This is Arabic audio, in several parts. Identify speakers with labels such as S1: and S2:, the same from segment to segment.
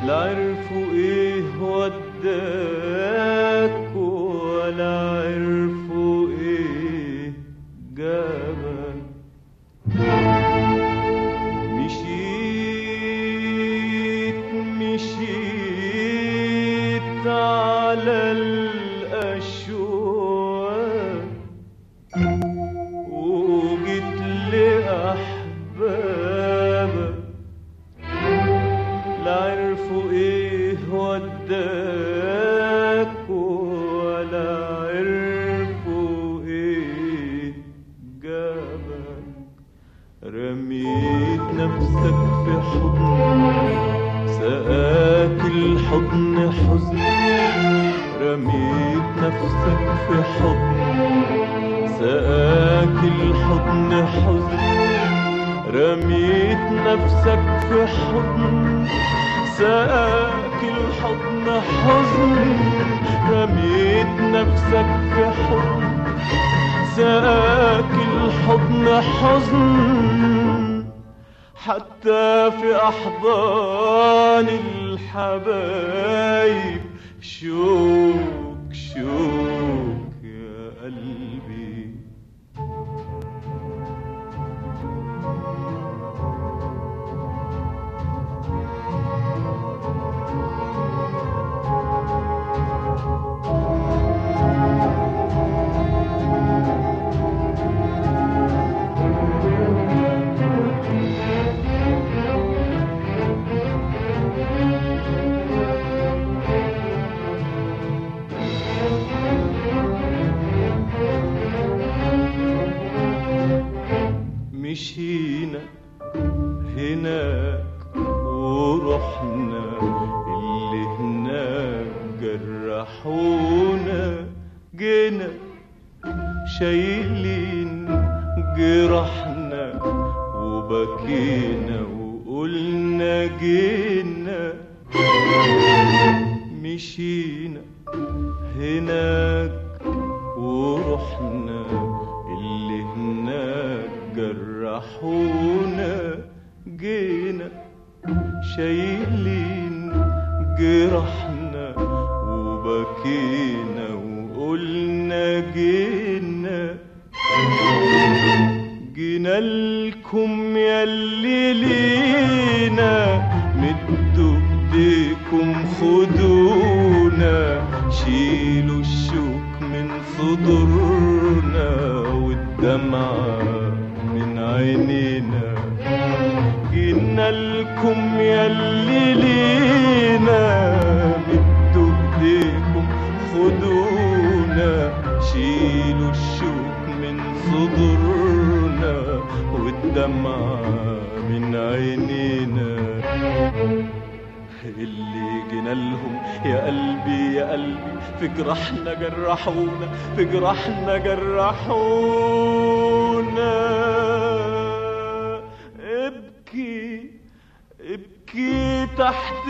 S1: لا عرفوا ايه وداك ولا عرفوا ايه جابك. مشيت على الأشواق وجيت لأحبابك، لا عرفوا ايه وداك ولا عرفوا ايه جابك. رميت نفسك في حضن سقاك الحضن حزن، رميت نفسك في حضن سقاك الحضن حزن، رميت نفسك في حضن سقاك الحضن حزن، رميت نفسك في حضن سقاك الحضن حزن. حتى في أحضان الحبايب شوك شوك يا قلبي. مشينا هناك ورحنا اللي هناك جرحونا، جينا شايلين جرحنا وبكينا وقلنا جينا. مشينا هناك ورحنا اللي هناك جرحونا، جينا شايلين جرحنا وبكينا وقلنا جينا. جينا لكم ياللي لينا مدوا ايديكم خدونا، شيلوا الشوك من صدورنا والدمعة من عينينا. جينا لكم ياللي لينا مدوا ايديكم خدونا، شيلوا الشوك من صدورنا والدمعة من عينينا. اللي جينا لهم يا قلبي يا قلبي في جرحنا جرحونا، في جرحنا جرحونا. ابكي ابكي تحت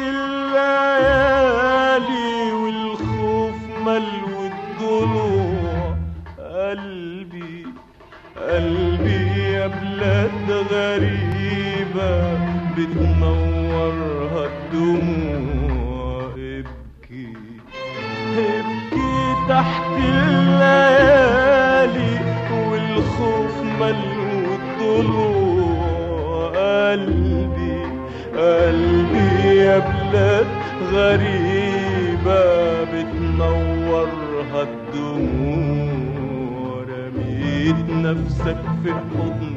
S1: الليالي والخوف ملو الضلوع. قلبي قلبي يا بلاد غريبة بتنورها الدموع. ابكي ابكي تحت الليالي والخوف ملو الضلوع. قلبي قلبي يا بلاد غريبة بتنورها الدموع. رميت نفسك في حضن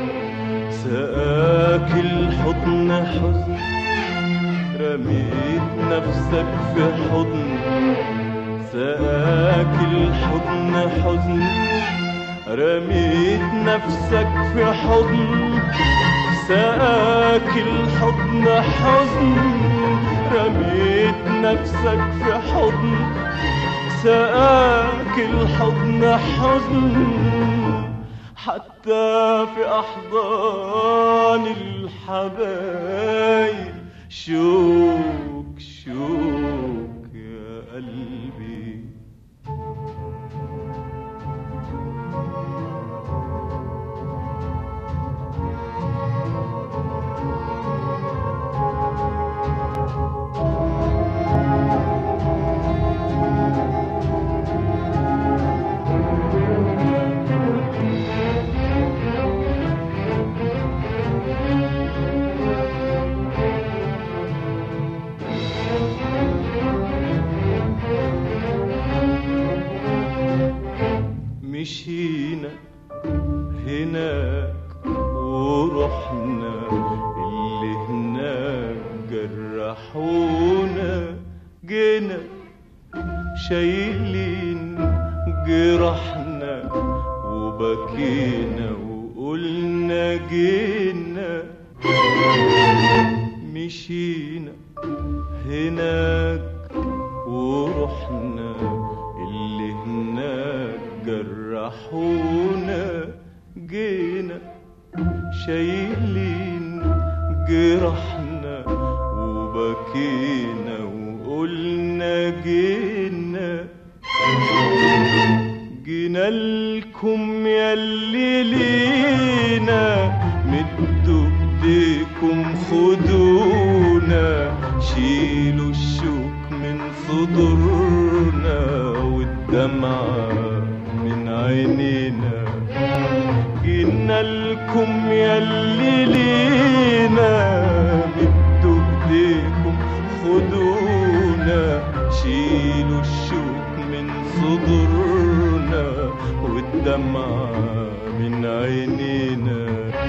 S1: سقاك الحضن حزن، رميت نفسك في حضن سقاك الحضن حزن، رميت نفسك في حضن سقاك الحضن حزن، رميت نفسك في حضن سقاك الحضن حزن. حتى في أحضان الحبايب شوك شوك يا قلبي. جرحونا جينا شايلين جرحنا وبكينا وقلنا جينا مشينا هناك ورحنا اللي هناك جرحونا جينا شايلين جرحنا وبكينا وقلنا جينا جينا لكم ياللي لينا مدوا ايديكم خدونا شيلوا الشوك من صدورنا والدمعة من عينينا جينا لكم ياللي لينا مدوا ايديكم خدونا شيلوا الشوك من صدورنا والدمعة من عينينا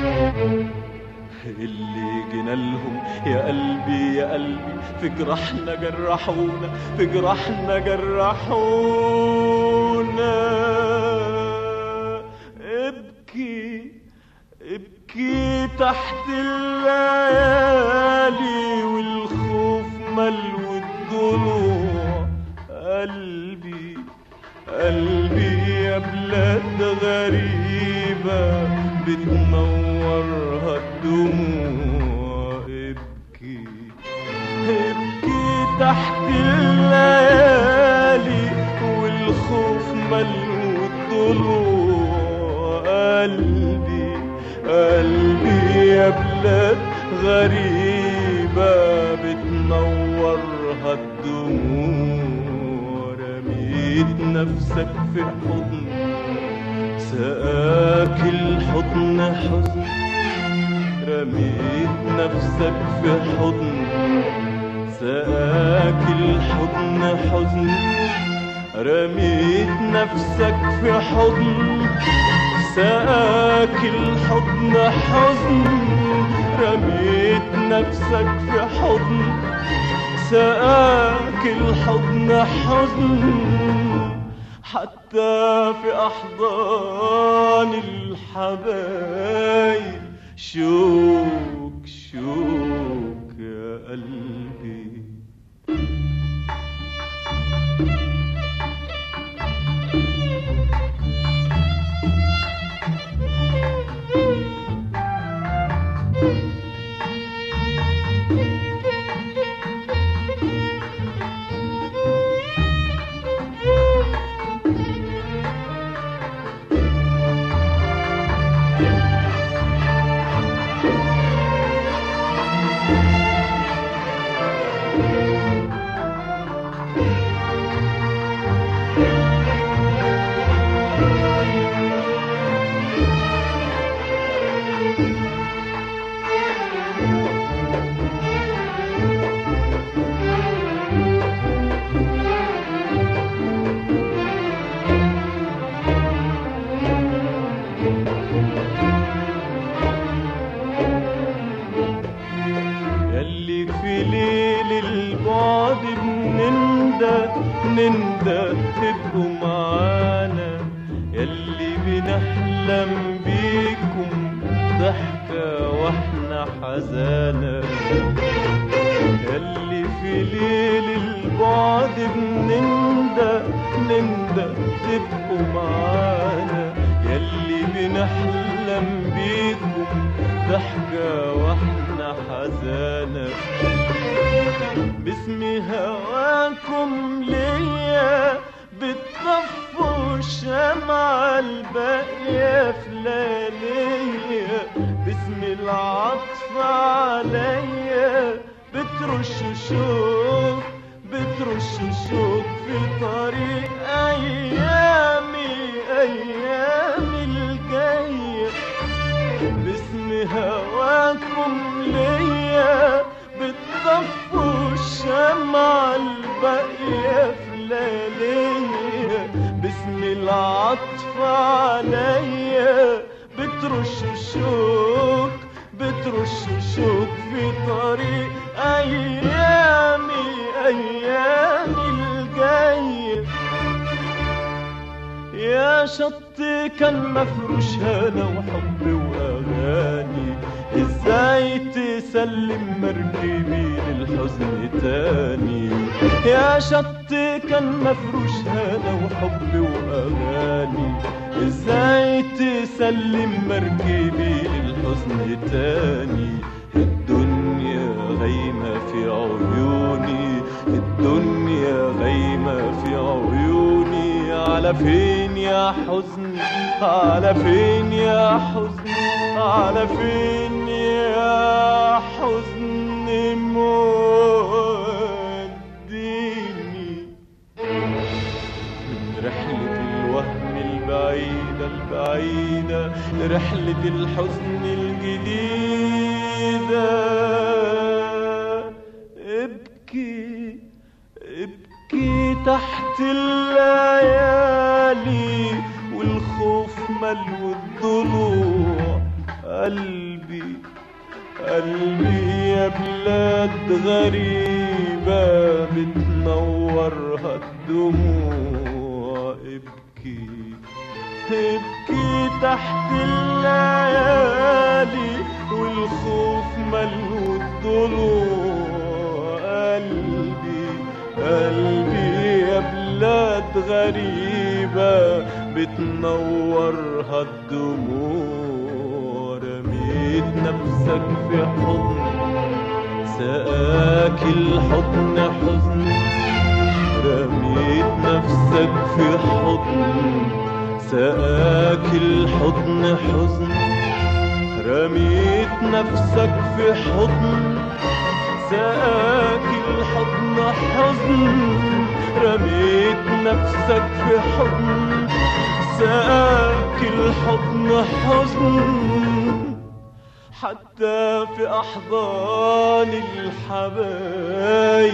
S1: اللي جينا لهم يا قلبي يا قلبي في جرحنا جرحونا في جرحنا جرحونا ابكي ابكي تحت الليالي والخوف ملو الضلوع قلبي قلبي يا بلاد غريبة بتنورها الدموع ابكي ابكي تحت الليالي والخوف ملو الضلوع قلبي قلبي يا بلاد غريبة بتنورها الدموع رميت نفسك في حضن سقاك الحضن حزن رميت نفسك في حضن سقاك الحضن حزن رميت نفسك في حضن سقاك الحضن حزن رميت نفسك في حضن سقاك الحضن حزن حتى في أحضان الحبايب شوك شوك يا قلبي نندى تبقوا معانا يلي بنحلم بيكم ضحكة واحنا حزانة يلي في ليل البعد بنندى تبقوا معانا يلي بنحلم بيكم ضحكة واحنا حزانة باسم هواكم ليا بتطفوا الشمعة الباقية في لياليا باسم العطف عليا بترشوا شوق في طريق أيامي الجاية باسم هواكم ليا بتطفوا الشمعة الباقية في لياليا باسم العطف عليا بترشوا بترش شوك في طريق أيامي الجاية. يا شط كان مفروش هنا وحب وأغاني، ازاي تسلم مركبي للحزن تاني؟ يا شط كان مفروش هنا وحب وأغاني، ازاي تسلم مركبي للحزن تاني؟ الدنيا غايمة في عيوني، الدنيا غايمة في عيوني، على فين يا حزن، على فين يا حزن، على فين يا حزن موديني؟ من رحلة الوهم البعيدة البعيدة لرحلة الحزن الجديدة، ابكي ابكي تحت الليالي والخوف ملو الضلوع. قلبي قلبي يا بلاد غريبة بتنورها الدموع، ابكي ابكي تحت الليالي والخوف ملو الضلوع. قلبي قلبي يا بلاد غريبة بتنورها الدموع. رميت نفسك في حضن سقاك الحضن حزن، رميت نفسك في حضن سقاك الحضن حزن، رميت نفسك في حضن سقاك الحضن حزن، رميت نفسك في حضن سقاك الحضن حزن. حتى في أحضان الحبايب